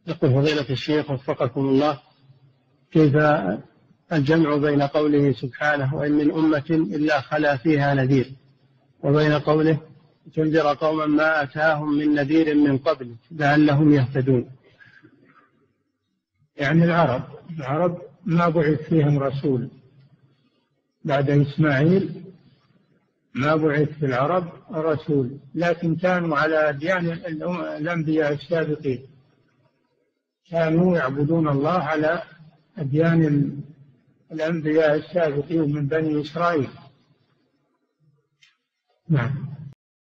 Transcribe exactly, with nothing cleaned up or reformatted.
يقول فضيلة الشيخ وفقكم الله، كيف الجمع بين قوله سبحانه وإن من أمة إلا خلا فيها نذير، وبين قوله تنذر قوما ما أتاهم من نذير من قبل لعلهم يهتدون؟ يعني العرب العرب ما بعث فيهم رسول بعد إسماعيل، ما بعث في العرب رسول، لكن كانوا على أديان الأنبياء السابقين، كانوا يعبدون الله على أديان الأنبياء السابقين من بني إسرائيل. نعم.